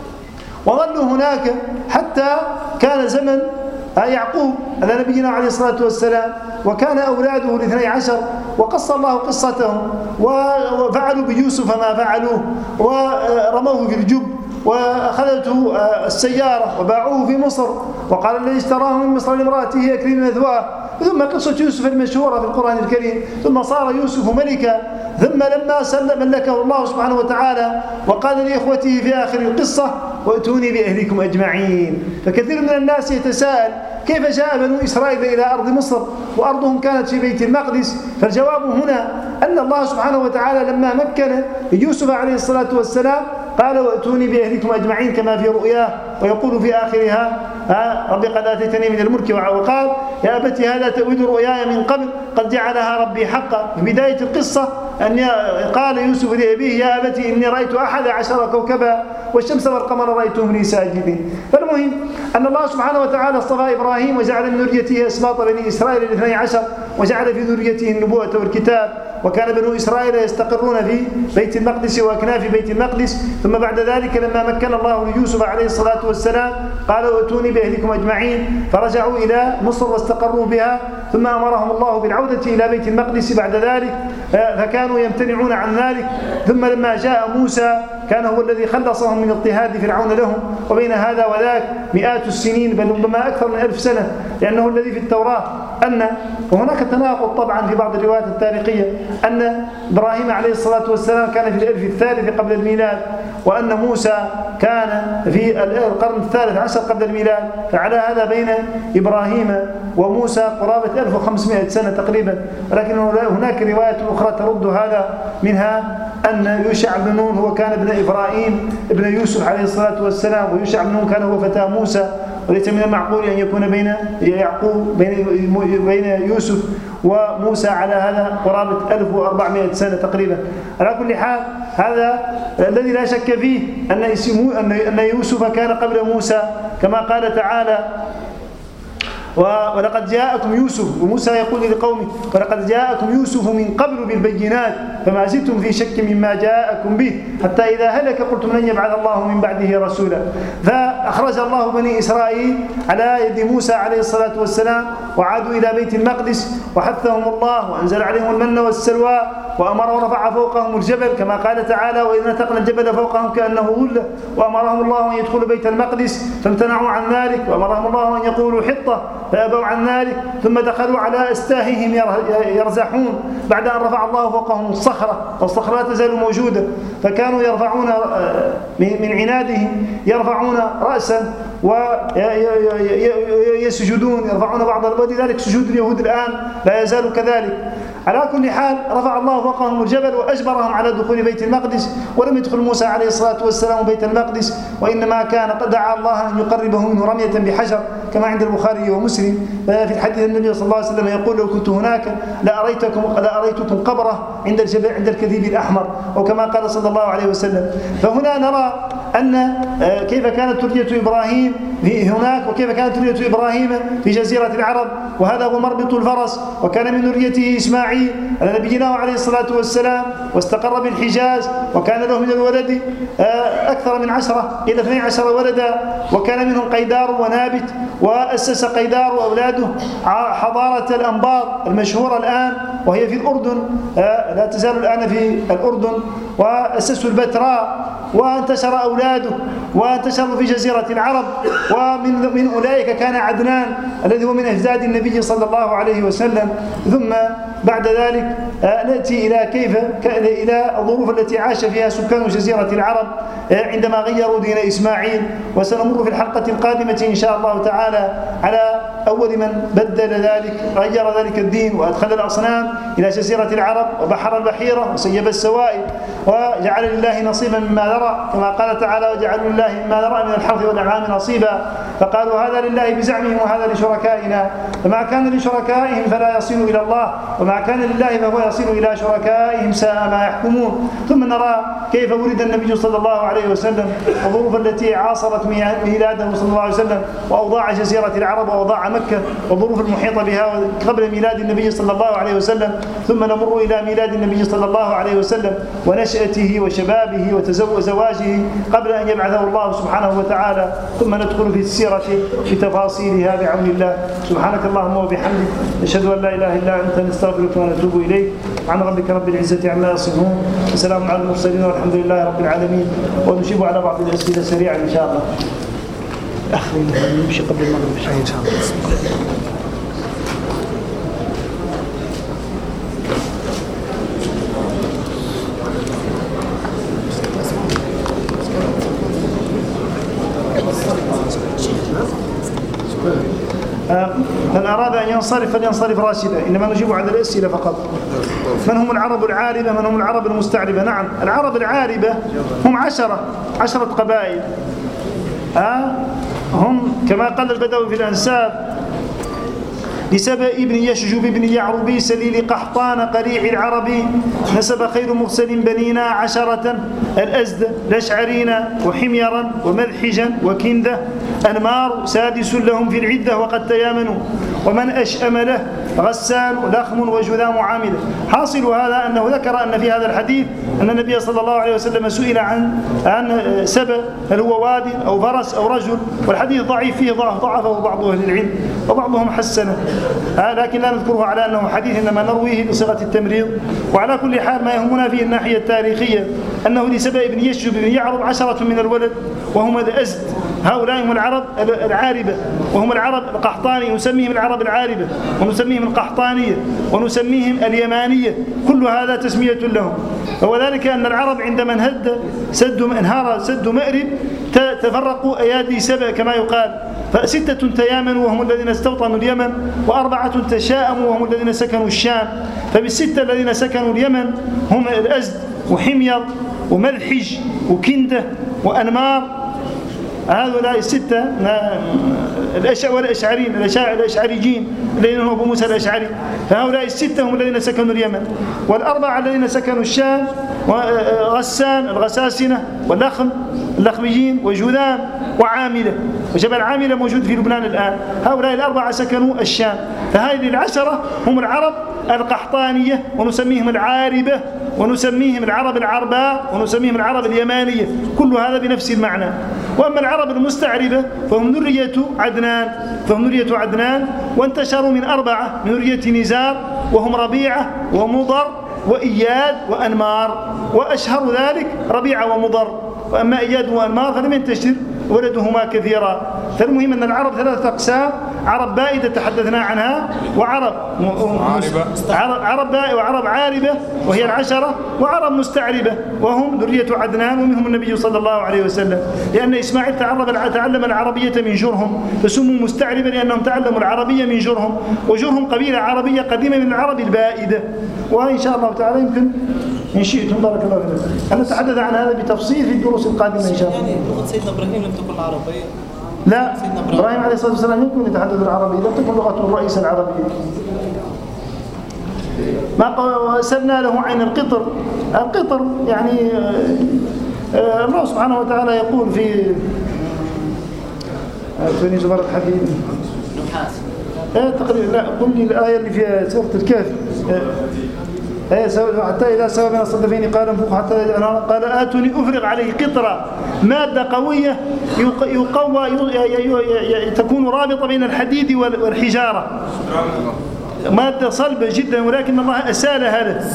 وظلوا هناك حتى كان زمن يعقوب على نبينا عليه الصلاة والسلام، وكان أولاده الاثني عشر، وقص الله قصتهم وفعلوا بيوسف ما فعلوه، ورموه في الجب وأخذته السيارة وباعوه في مصر، وقال الذي اشتراه من مصر لامرأته أكرمي مثواه. ثم قصة يوسف المشهورة في القرآن الكريم، ثم صار يوسف ملكا، ثم لما سلم ملكه الله سبحانه وتعالى وقال لإخوته في آخر القصة: وأتوني بأهلكم أجمعين. فكثير من الناس يتساءل: كيف جاء بنو إسرائيل إلى أرض مصر وأرضهم كانت في بيت المقدس؟ فالجواب هنا أن الله سبحانه وتعالى لما مكن يوسف عليه الصلاة والسلام قال: وأتوني بأهلكم أجمعين كما في رؤياه، ويقول في آخرها: ربي قد آتيتني من الملك، وقال: يا أبت هذا تأويل رؤياي من قبل قد جعلها ربي حقا. في بداية القصة أن قال يوسف لأبيه: يا أبت إني رأيت أحد عشر كوكبا والشمس والقمر رأيتهم لي ساجدين. فالمهم أن الله سبحانه وتعالى اصطفى إبراهيم وجعل من ذريته أسباط بني إسرائيل الاثني عشر، وجعل في ذريته النبوة والكتاب. وكان بنو إسرائيل يستقرون في بيت المقدس وأكناف بيت المقدس. ثم بعد ذلك لما مكن الله ليوسف عليه الصلاة والسلام قال: وأتوني بأهلكم أجمعين، فرجعوا إلى مصر واستقروا بها. ثم أمرهم الله بالعودة إلى بيت المقدس بعد ذلك، فكانوا يمتنعون عن ذلك. ثم لما جاء موسى كان هو الذي خلصهم من اضطهاد فرعون لهم، وبين هذا وذاك مئات السنين بل ربما أكثر من ألف سنة، لأنه الذي في التوراة أن وهناك تناقض طبعا في بعض الروايات التاريخية أن إبراهيم عليه الصلاة والسلام كان في الألف الثالث قبل الميلاد، وأن موسى كان في القرن الثالث عشر قبل الميلاد. فعلى هذا بين إبراهيم وموسى قرابة ألف وخمسمائة سنة تقريبا. ولكن هناك رواية أخرى ترد هذا، منها أن يوشع بن نون هو كان ابن إبراهيم ابن يوسف عليه الصلاة والسلام، ويوشع بن نون كان هو فتى موسى، وليس من المعقول أن يكون بين يعقوب بين بين يوسف وموسى على هذا قرابة ألف وأربعمائة سنة تقريبا. على كل حال هذا الذي لا شك فيه أن أن يوسف كان قبل موسى كما قال تعالى: ولقد جاءكم يوسف، وموسى يقول لقومه: ولقد جاءكم يوسف من قبل بالبينات فما زلتم في شك مما جاءكم به حتى إذا هلك قلتم لن يبعث الله من بعده رسولا. فأخرج الله بني إسرائيل على يد موسى عليه الصلاة والسلام وعادوا إلى بيت المقدس وحثهم الله وأنزل عليهم المن والسلوى وأمر ورفع فوقهم الجبل كما قال تعالى وإذ نتقنا الجبل فوقهم كأنه ظلة وأمرهم الله أن يدخلوا بيت المقدس فامتنعوا عن ذلك وأمرهم الله أن يقولوا حطة فأبوا عن ذلك ثم دخلوا على أستاههم يرزحون بعد أن رفع الله فوقهم الصخرة والصخرة لا تزال موجودة فكانوا يرفعون من عنادهم يرفعون رأسا ويسجدون يرفعون بعض ولذلك سجود اليهود الآن لا يزال كذلك. على كل حال رفع الله فوقهم الجبل وأجبرهم على دخول بيت المقدس ولم يدخل موسى عليه الصلاة والسلام بيت المقدس وإنما كان قد دعا الله أن يقربه منه رمية بحجر كما عند البخاري ومسلم في الحديث النبي صلى الله عليه وسلم يقول لو كنت هناك لأريتكم لأريتكم قبره عند الجبل عند الكثيب الأحمر أو كما قال صلى الله عليه وسلم. فهنا نرى أن كيف كانت تربية إبراهيم هناك وكيف كانت تربية إبراهيم في جزيرة العرب وهذا هو مربط الفرس وكان من ذريته إسماعيل على نبينا عليه الصلاة والسلام واستقر بالحجاز وكان له من الولد أكثر من عشرة إلى اثني عشر ولدا وكان منهم قيدار ونابت وأسس قيدار وأولاده حضارة الأنبار المشهورة الآن وهي في الأردن لا تزال الآن في الأردن وأسسوا البتراء وانتشر أولاده وانتشروا في جزيرة العرب ومن من أولئك كان عدنان الذي هو من أجداد النبي صلى الله عليه وسلم. ثم بعد ذلك نأتي إلى كيف إلى الظروف التي عاش فيها سكان جزيرة العرب عندما غيروا دين إسماعيل وسنمر في الحلقة القادمة إن شاء الله تعالى على أول من بدل ذلك غير ذلك الدين وأدخل الأصنام إلى جزيرة العرب وبحر البحيرة وسيب السوائل وجعل لله نصيبا مما ذرى كما قال تعالى وجعلوا لله مما ذرى من الحرث والأنعام نصيبا فقالوا هذا لله بزعمهم وهذا لشركائنا فما كان لشركائهم فلا يصل إلى الله وما كان لله فهو يصل إلى شركائهم ساء ما يحكمون. ثم نرى كيف ولد النبي صلى الله عليه وسلم والظروف التي عاصرت ميلاده صلى الله عليه وسلم وأوضاع جزيرة العرب وأوضاع مكة والظروف المحيطة بها قبل ميلاد النبي صلى الله عليه وسلم. ثم نمر إلى ميلاد النبي صلى الله عليه وسلم ونشأته وشبابه وزواجه قبل أن يبعثه الله سبحانه وتعالى. ثم ندخل في السيرة في تفاصيلها بعون الله. سبحانك اللهم وبحمدك نشهد أن لا إله إلا أنت نستغفرك ونتوب إليك. عن ربك رب العزة عما يصفون وسلام على المرسلين والحمد لله رب العالمين. ونجيب على بعض الأسئلة سريعا إن شاء الله. أخي نمشي قبل المغرب إن شاء الله. من أراد أن ينصرف فلينصرف راشدا إنما نجيب على الأسئلة فقط. من هم العرب العاربة؟ من هم العرب المستعربة؟ نعم العرب العاربة هم عشرة عشرة قبائل أه؟ هم كما قال البدوي في الأنساب لسبأ ابن يشجب بن يعربي سليل قحطان قريع العربي نسب خير مرسل بنينا عشرة الأزد الأشعرين وحميرا وملحجا وكندة أنمار سادس لهم في العدة وقد تيامنوا ومن أشأم له غسان لخم وجذام عاملة. حاصل هذا أنه ذكر أن في هذا الحديث أن النبي صلى الله عليه وسلم سئل عن عن سبأ هل هو واد أو فرس أو رجل والحديث ضعيف فيه ضعفه بعض أهل العلم وبعضهم حسنه لكن لا نذكره على أنه حديث إنما نرويه بصيغة التمريض. وعلى كل حال ما يهمنا فيه الناحية التاريخية أنه لسبأ بن يشجب بن يعرب عشرة من الولد وهم الأزد هؤلاء هم العرب العاربة وهم العرب القحطاني نسميهم العرب العاربة ونسميهم القحطانية ونسميهم اليمانية كل هذا تسمية لهم. وذلك أن العرب عندما انهد سد انهار سد مأرب تفرقوا أيادي سبأ كما يقال فستة تيامنوا وهم الذين استوطنوا اليمن وأربعة تشاءموا وهم الذين سكنوا الشام. فبالستة الذين سكنوا اليمن هم الأزد وحمير وملحج وكندة وأنمار هؤلاء الستة والأشعريين الأشعريين الذين هم أبو موسى الأشعري، فهؤلاء الستة هم الذين سكنوا اليمن، والأربعة الذين سكنوا الشام غسان الغساسنة واللخم اللخميين وجذام وعاملة، وجبل عاملة موجود في لبنان الآن. هؤلاء الأربعة سكنوا الشام. فهذه العشرة هم العرب القحطانية، ونسميهم العاربة، ونسميهم العرب العرباء، ونسميهم العرب اليمانية، كل هذا بنفس المعنى. وأما العرب المستعربة فهم ذرية عدنان، فهم ذرية عدنان وانتشروا من أربعة، من ذرية نزار وهم ربيعة ومضر وإياد وأنمار، وأشهر ذلك ربيعة ومضر. وأما إياد وأنمار فلم ينتشر ولدهما كثيرا. فالمهم أن العرب ثلاثة أقسام: عرب بائدة تحدثنا عنها، وعرب عرب بائدة، وعرب عاربة وهي العشرة، وعرب مستعربة وهم ذرية عدنان ومنهم النبي صلى الله عليه وسلم، لأن إسماعيل تعلم العربية من جرهم فسموا مستعربة لأنهم تعلموا العربية من جرهم، وجرهم قبيلة عربية قديمة من العرب البائدة. وإن شاء الله تعالى يمكن إن شئتم بارك الله فيكم أن نتحدث عن هذا بتفصيل في الدروس القادمة إن شاء الله. يعني لغة سيدنا إبراهيم لم تكن عربية؟ لا، إبراهيم عليه الصلاة والسلام يمكن يتحدث العربية، لم تكن لغة الرئيس العربية. ما سلنا له عين القطر. القطر يعني الله سبحانه وتعالى يقول في في زبر الحديد ايه تقريبا، لا قل لي الآية اللي في سورة الكهف، حتى إذا سوى بين الصدفين قال انفخوا حتى قال آتوني أفرغ عليه قطرة، مادة قوية يقوى تكون رابطة بين الحديد والحجارة، مادة صلبة جدا، ولكن الله أسالها له.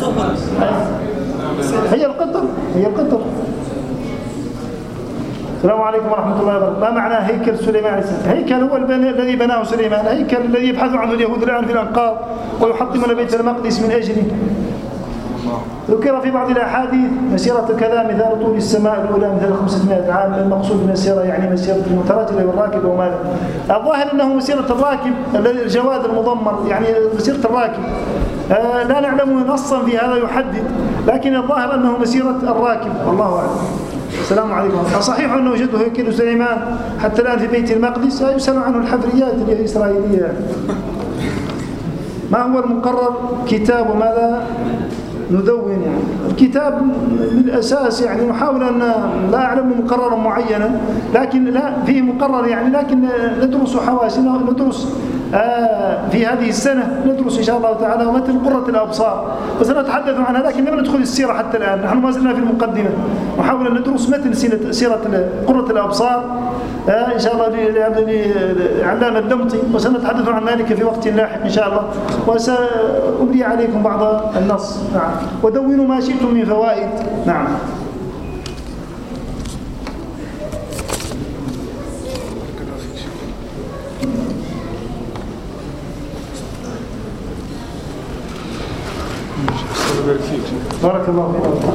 هي القطر، هي القطر. السلام عليكم ورحمة الله وبركاته. ما معنى هيكل سليمان عليه السلام؟ هيكل هو الذي بناه سليمان، هيكل الذي يبحث عنه اليهود الآن في الأنقاض ويحطمون بيت المقدس من أجله. ذكر في بعض الأحاديث مسيرة كذا مثال طول السماء الأولى مثل خمسمائة عام، المقصود بالمسيرة يعني مسيرة المتراجل والراكب وماذا. الظاهر أنه مسيرة الراكب الجواد المضمر، يعني مسيرة الراكب، آه لا نعلم نصا في هذا يحدد، لكن الظاهر أنه مسيرة الراكب والله أعلم. السلام عليكم. صحيح أنه وجدوا هيكل سليمان حتى الآن في بيت المقدس، لا يسأل عنه الحفريات الإسرائيلية. ما هو المقرر؟ كتاب وماذا ندون يعني الكتاب بالأساس، يعني نحاول أن لا أعلم مقررا معينا، لكن لا فيه مقرر يعني، لكن ندرس حواسنا، ندرس آه في هذه السنة ندرس إن شاء الله تعالى ومثل قرة الأبصار، وسنتحدث عنها، لكن لم ندخل السيرة حتى الآن، نحن ما زلنا في المقدمة، نحاول أن ندرس مثل سيرة قرة الأبصار آه إن شاء الله لعلام الدمطي، وسنتحدث عن ذلك في وقت لاحق إن شاء الله، وسأملي عليكم بعض النص. نعم. ودونوا ما شئتم من فوائد. نعم. بارك الله فيك.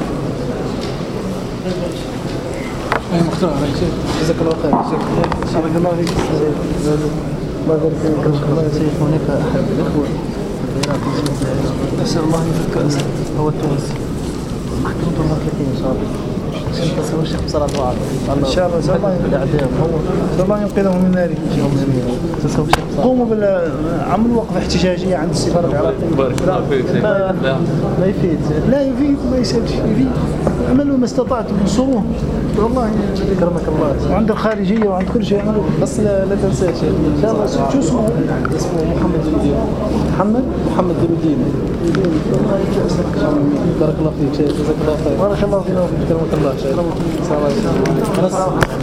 أي مختار عليك شيخ، جزاك الله خير. بارك الله فيك. الله يبارك فيك. الله يسير. هناك أحد الإخوة أسأل الله أن يفك أسأل هو التونسي محكمة الله ثلاثين إن شاء الله. تسوي الشيخ بصلاة وعد إن شاء الله. سأل الله الإعدام هو الله ينقذه من ناره. تسوي الشيخ قوموا بالعمل وقف احتجاجية عند السفارة العراقية. بارك الله فيك. لا لا يفيد. لا يفيد، ما يسالش يفيد. عملوا ما استطعتم انصروه والله كرمك الله. وعند الخارجية وعند كل شيء عملوا، بس لا, لا تنسى شيء إن شاء الله. شو اسمه؟ اسمه محمد الدين. محمد محمد الدين. بارك الله فيك شيخ، جزاك الله خير. بارك الله فيك. كرمك الله شيخ.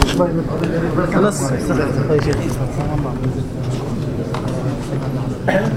أنس أنس